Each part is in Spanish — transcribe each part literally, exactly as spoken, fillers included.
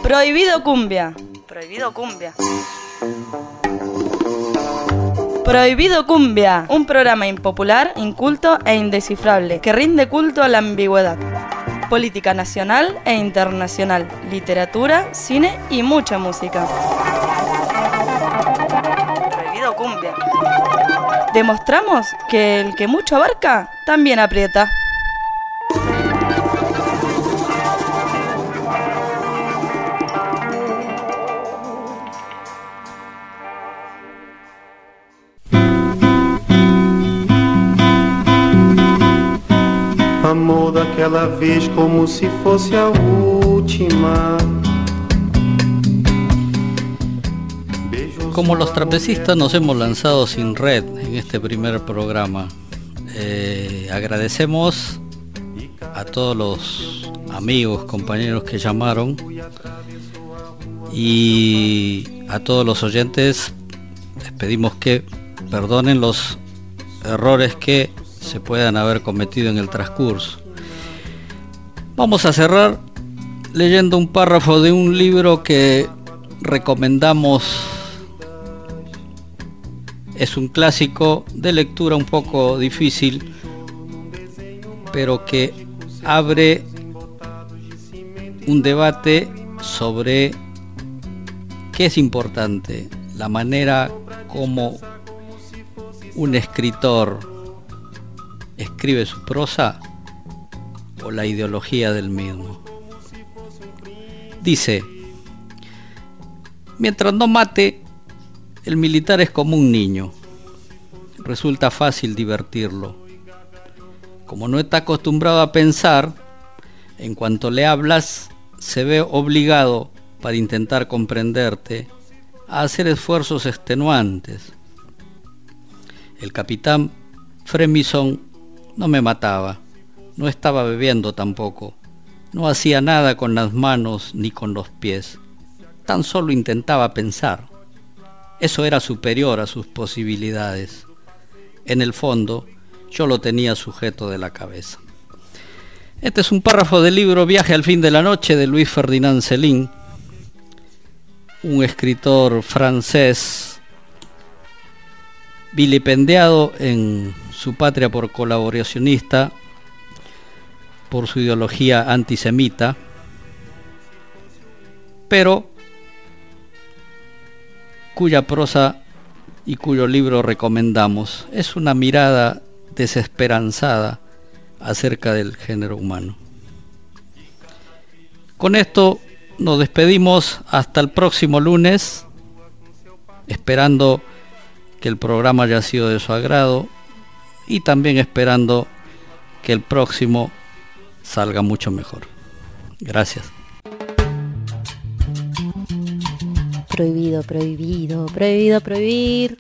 Prohibido cumbia. Prohibido cumbia. Prohibido cumbia, un programa impopular, inculto e indescifrable que rinde culto a la ambigüedad. Política nacional e internacional, literatura, cine y mucha música. Prohibido cumbia. Demostramos que el que mucho abarca también aprieta. Amor daquela vez como si fosse a última. Como los trapecistas nos hemos lanzado sin red en este primer programa. Eh, agradecemos a todos los amigos, compañeros que llamaron y a todos los oyentes les pedimos que perdonen los errores que se puedan haber cometido en el transcurso. Vamos a cerrar leyendo un párrafo de un libro que recomendamos. Es un clásico de lectura un poco difícil, pero que abre un debate sobre qué es importante, la manera como un escritor escribe su prosa o la ideología del mismo. Dice: mientras no mate, el militar es como un niño. Resulta fácil divertirlo. Como no está acostumbrado a pensar, en cuanto le hablas, se ve obligado, para intentar comprenderte, a hacer esfuerzos extenuantes. El capitán Fremison no me mataba, no estaba bebiendo tampoco, no hacía nada con las manos ni con los pies, tan solo intentaba pensar. Eso era superior a sus posibilidades. En el fondo, yo lo tenía sujeto de la cabeza. Este es un párrafo del libro Viaje al fin de la noche de Louis Ferdinand Céline, un escritor francés vilipendiado en su patria por colaboracionista, por su ideología antisemita, pero cuya prosa y cuyo libro recomendamos. Es una mirada desesperanzada acerca del género humano. Con esto nos despedimos hasta el próximo lunes, esperando que el programa haya sido de su agrado y también esperando que el próximo salga mucho mejor. Gracias. Prohibido, prohibido, prohibido, prohibir.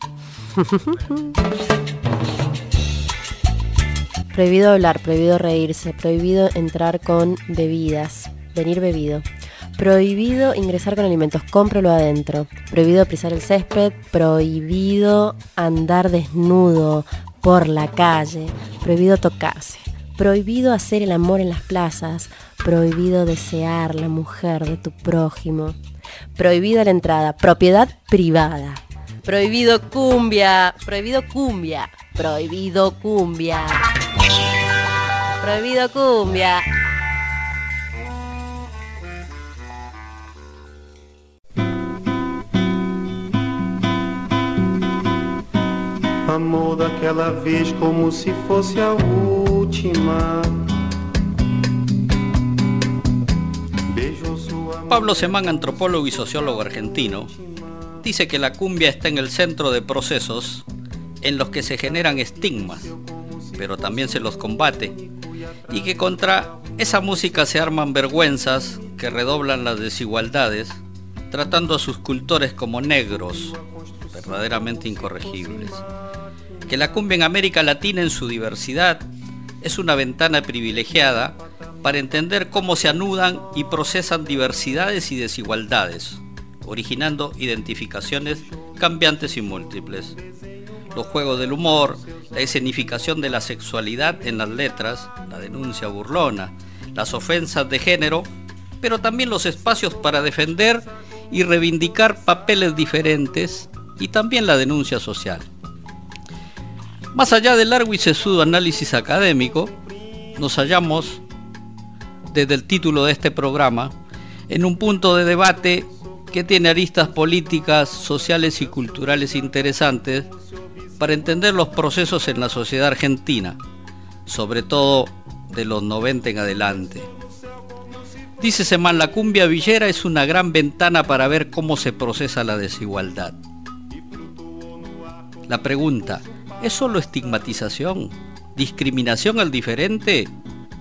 Prohibido hablar, prohibido reírse, prohibido entrar con bebidas, venir bebido. Prohibido ingresar con alimentos, cómpralo adentro. Prohibido pisar el césped, prohibido andar desnudo por la calle, prohibido tocarse. Prohibido hacer el amor en las plazas, prohibido desear la mujer de tu prójimo. Prohibida la entrada, propiedad privada. Prohibido cumbia, prohibido cumbia, prohibido cumbia. Prohibido cumbia. Amor daquela vez como si fosse a última. Pablo Semán, antropólogo y sociólogo argentino, dice que la cumbia está en el centro de procesos en los que se generan estigmas, pero también se los combate, y que contra esa música se arman vergüenzas que redoblan las desigualdades, tratando a sus cultores como negros, verdaderamente incorregibles. Que la cumbia en América Latina en su diversidad es una ventana privilegiada para entender cómo se anudan y procesan diversidades y desigualdades, originando identificaciones cambiantes y múltiples. Los juegos del humor, la escenificación de la sexualidad en las letras, la denuncia burlona, las ofensas de género pero también los espacios para defender y reivindicar papeles diferentes y también la denuncia social. Más allá del largo y sesudo análisis académico, nos hallamos, desde el título de este programa, en un punto de debate que tiene aristas políticas, sociales y culturales interesantes para entender los procesos en la sociedad argentina, sobre todo de los noventa en adelante. Dice Semán, la cumbia villera es una gran ventana para ver cómo se procesa la desigualdad. La pregunta, ¿es solo estigmatización, discriminación al diferente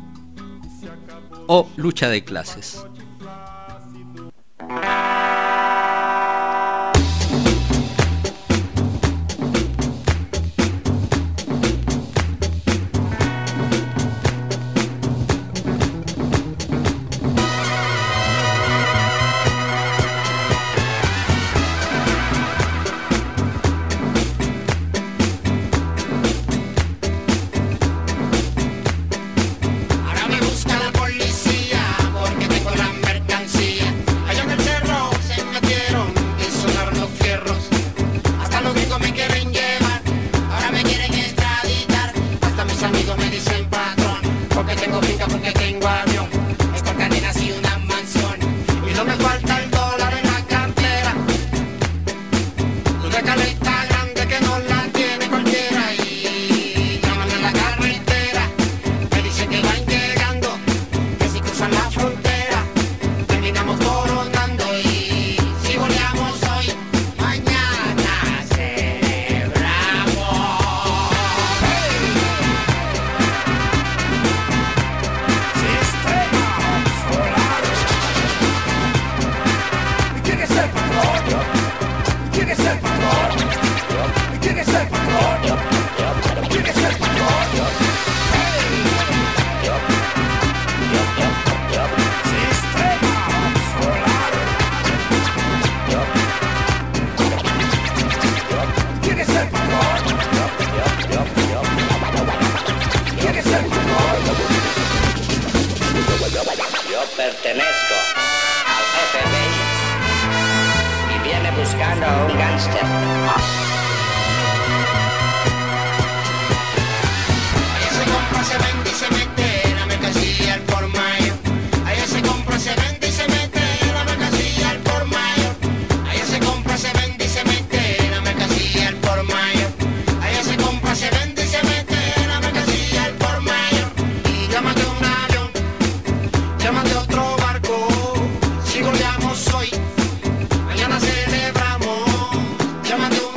o lucha de clases? Pertenezco al F B I y viene buscando a un gángster. Allá se compra, se vende y se mete la mercancía al por mayor. Allá se compra, se vende y se mete la mercancía al por mayor. Allá se compra, se vende y se mete la mercancía al por mayor. Allá se compra, se vende y se mete la mercancía al por mayor. Y llámate un avión, llámate otro barco, si goleamos hoy, mañana celebramos, llámate un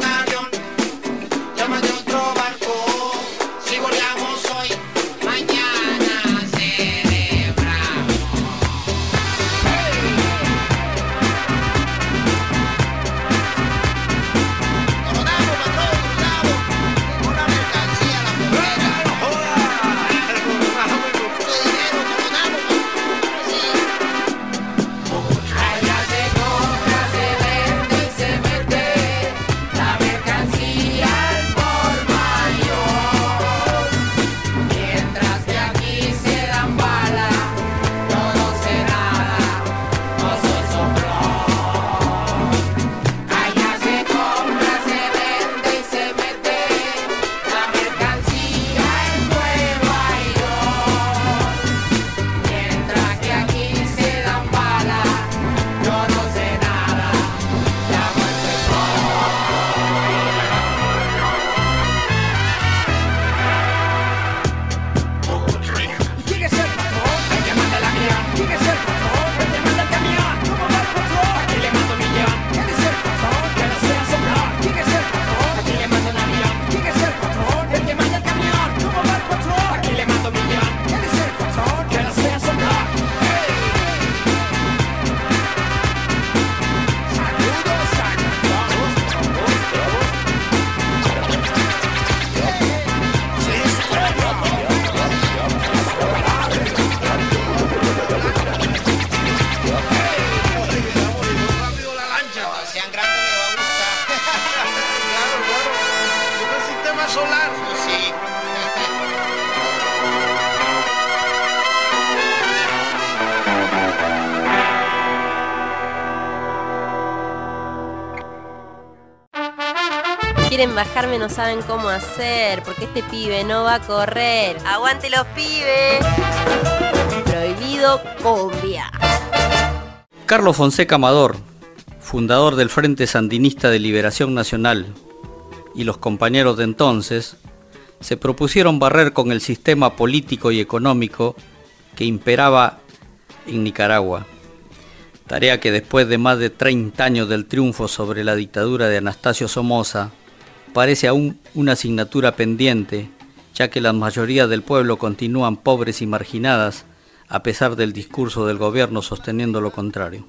quieren bajarme no saben cómo hacer, porque este pibe no va a correr. ¡Aguante los pibes! Prohibido cumbia. Carlos Fonseca Amador, fundador del Frente Sandinista de Liberación Nacional, y los compañeros de entonces, se propusieron barrer con el sistema político y económico que imperaba en Nicaragua. Tarea que después de más de treinta años del triunfo sobre la dictadura de Anastasio Somoza, parece aún una asignatura pendiente, ya que la mayoría del pueblo continúan pobres y marginadas, a pesar del discurso del gobierno sosteniendo lo contrario.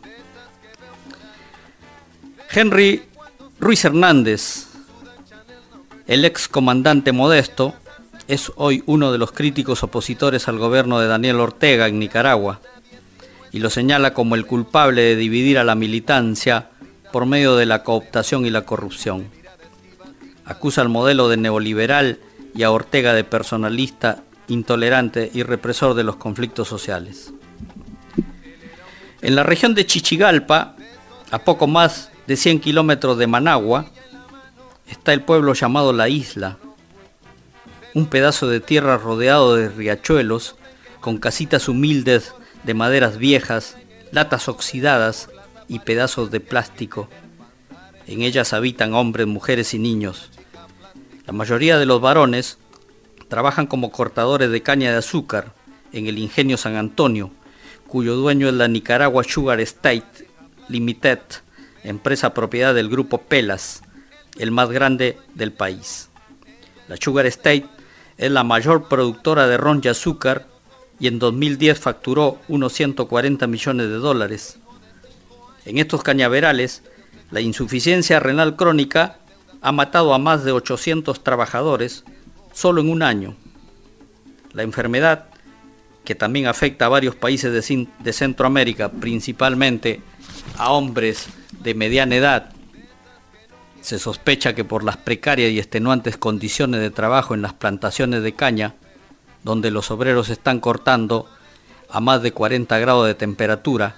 Henry Ruiz Hernández, el ex comandante Modesto, es hoy uno de los críticos opositores al gobierno de Daniel Ortega en Nicaragua, y lo señala como el culpable de dividir a la militancia por medio de la cooptación y la corrupción. Acusa al modelo de neoliberal y a Ortega de personalista, intolerante y represor de los conflictos sociales. En la región de Chichigalpa, a poco más de cien kilómetros de Managua, está el pueblo llamado La Isla, un pedazo de tierra rodeado de riachuelos, con casitas humildes de maderas viejas, latas oxidadas y pedazos de plástico. En ellas habitan hombres, mujeres y niños. La mayoría de los varones trabajan como cortadores de caña de azúcar en el ingenio San Antonio, cuyo dueño es la Nicaragua Sugar State Limited, empresa propiedad del grupo Pelas, el más grande del país. La Sugar State es la mayor productora de ron y azúcar y en dos mil diez facturó unos ciento cuarenta millones de dólares. En estos cañaverales, la insuficiencia renal crónica ha matado a más de ochocientos trabajadores solo en un año. La enfermedad, que también afecta a varios países de, de Centroamérica, principalmente a hombres de mediana edad, se sospecha que por las precarias y extenuantes condiciones de trabajo en las plantaciones de caña, donde los obreros están cortando a más de cuarenta grados de temperatura,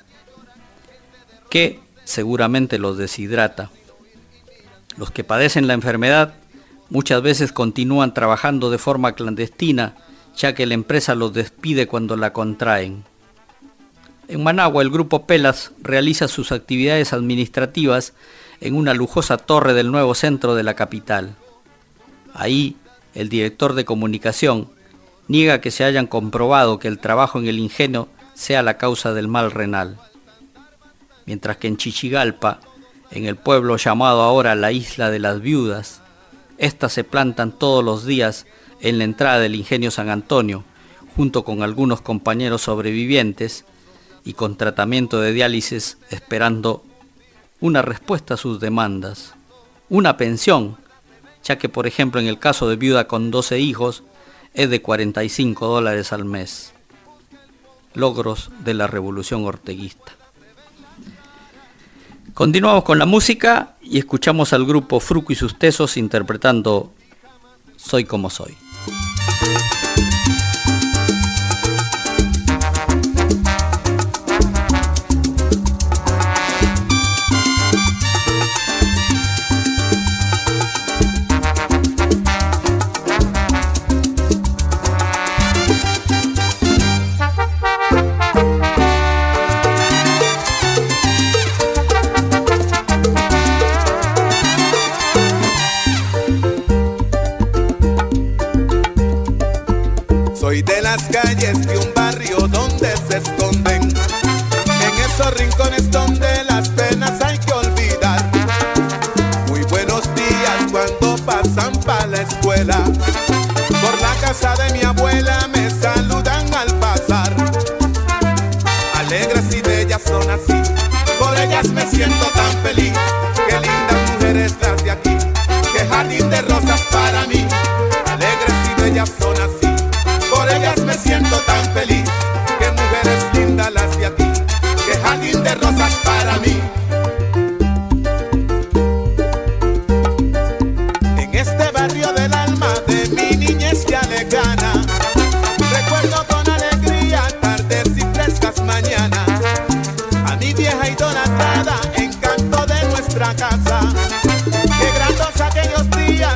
que seguramente los deshidrata. Los que padecen la enfermedad muchas veces continúan trabajando de forma clandestina, ya que la empresa los despide cuando la contraen. En Managua, el grupo Pelas realiza sus actividades administrativas en una lujosa torre del nuevo centro de la capital. Ahí, el director de comunicación niega que se hayan comprobado que el trabajo en el ingenio sea la causa del mal renal. Mientras que en Chichigalpa, en el pueblo llamado ahora la Isla de las Viudas, estas se plantan todos los días en la entrada del ingenio San Antonio, junto con algunos compañeros sobrevivientes y con tratamiento de diálisis, esperando una respuesta a sus demandas, una pensión, ya que por ejemplo en el caso de viuda con doce hijos es de cuarenta y cinco dólares al mes. Logros de la revolución orteguista. Continuamos con la música y escuchamos al grupo Fruco y sus Tesos interpretando Soy como soy. Soy de las calles de un barrio donde se esconden, en esos rincones donde las penas hay que olvidar. Muy buenos días cuando pasan pa' la escuela, por la casa de mi abuela me saludan al pasar. Alegres y bellas son así, por ellas me siento tan feliz. Qué lindas mujeres las de aquí, qué jardín de rosas para mí. Alegres y bellas son así, por ellas me siento tan feliz. Qué mujeres lindas las de aquí, qué jardín de rosas para mí. En este barrio del alma de mi niñez ya lejana, recuerdo con alegría tardes y frescas mañanas a mi vieja idolatrada, encanto de nuestra casa. Qué gratos aquellos días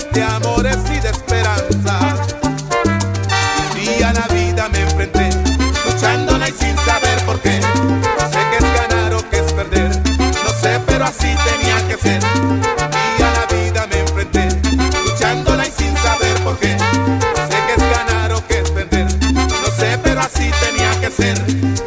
triste, pero así tenía que ser.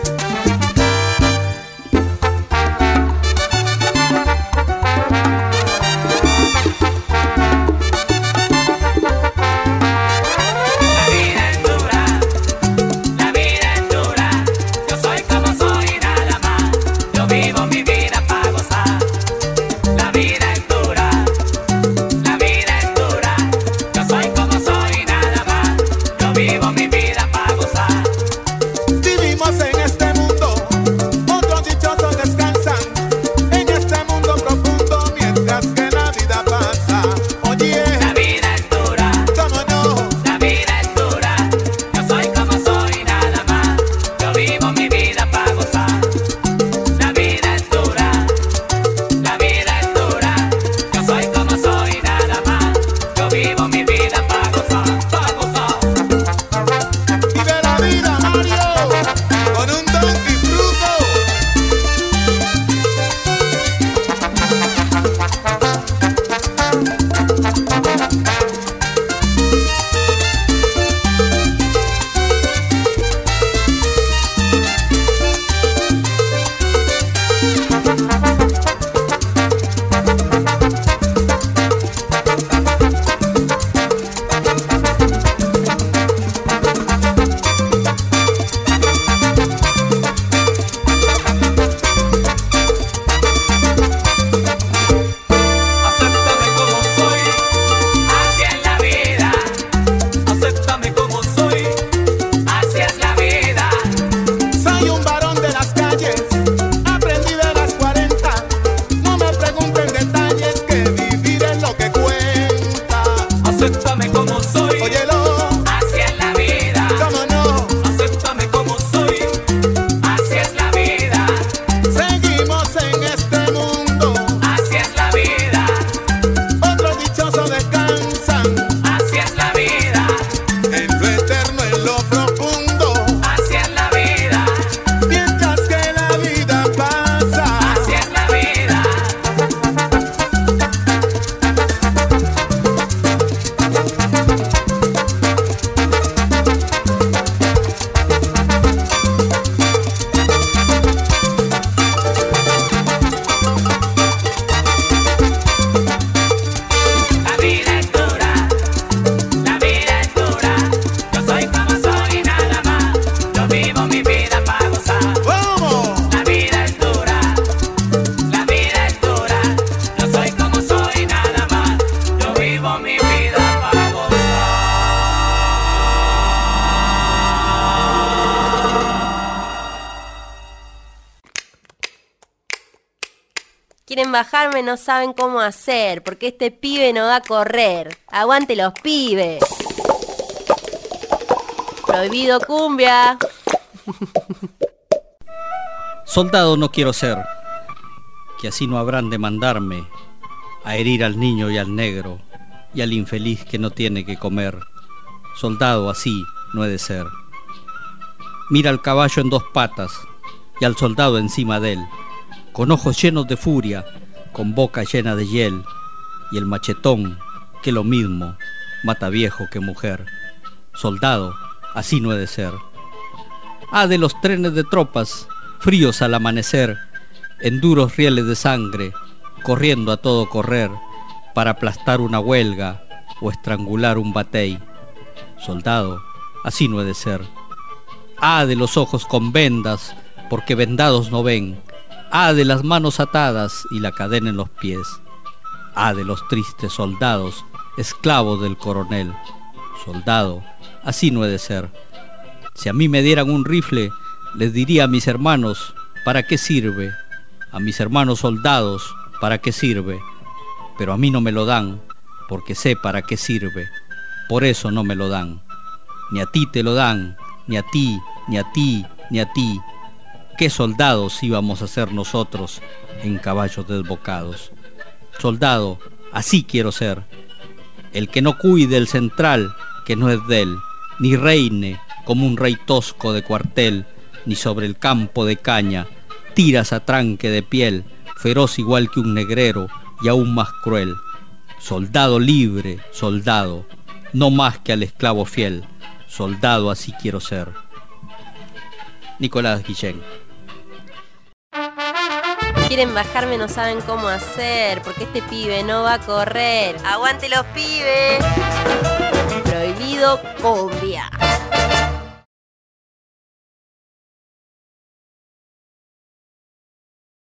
Quieren bajarme, no saben cómo hacer, porque este pibe no va a correr. ¡Aguante los pibes! Prohibido cumbia. Soldado no quiero ser, que así no habrán de mandarme a herir al niño y al negro y al infeliz que no tiene que comer. Soldado así no he de ser. Mira al caballo en dos patas y al soldado encima de él, con ojos llenos de furia, con boca llena de hiel, y el machetón, que lo mismo, mata viejo que mujer. Soldado, así no he de ser. Ah, de los trenes de tropas, fríos al amanecer, en duros rieles de sangre, corriendo a todo correr, para aplastar una huelga o estrangular un batey. Soldado, así no he de ser. Ah, de los ojos con vendas, porque vendados no ven. Ah, de las manos atadas y la cadena en los pies. Ah, de los tristes soldados, esclavos del coronel. Soldado, así no he de ser. Si a mí me dieran un rifle, les diría a mis hermanos, ¿para qué sirve? A mis hermanos soldados, ¿para qué sirve? Pero a mí no me lo dan, porque sé para qué sirve. Por eso no me lo dan. Ni a ti te lo dan, ni a ti, ni a ti, ni a ti. ¿Qué soldados íbamos a ser nosotros en caballos desbocados? Soldado, así quiero ser. El que no cuide el central, que no es de él, ni reine como un rey tosco de cuartel, ni sobre el campo de caña, tiras a tranque de piel, feroz igual que un negrero y aún más cruel. Soldado libre, soldado, no más que al esclavo fiel. Soldado así quiero ser. Nicolás Guillén. Quieren bajarme, no saben cómo hacer, porque este pibe no va a correr. ¡Aguante los pibes! Prohibido cumbia.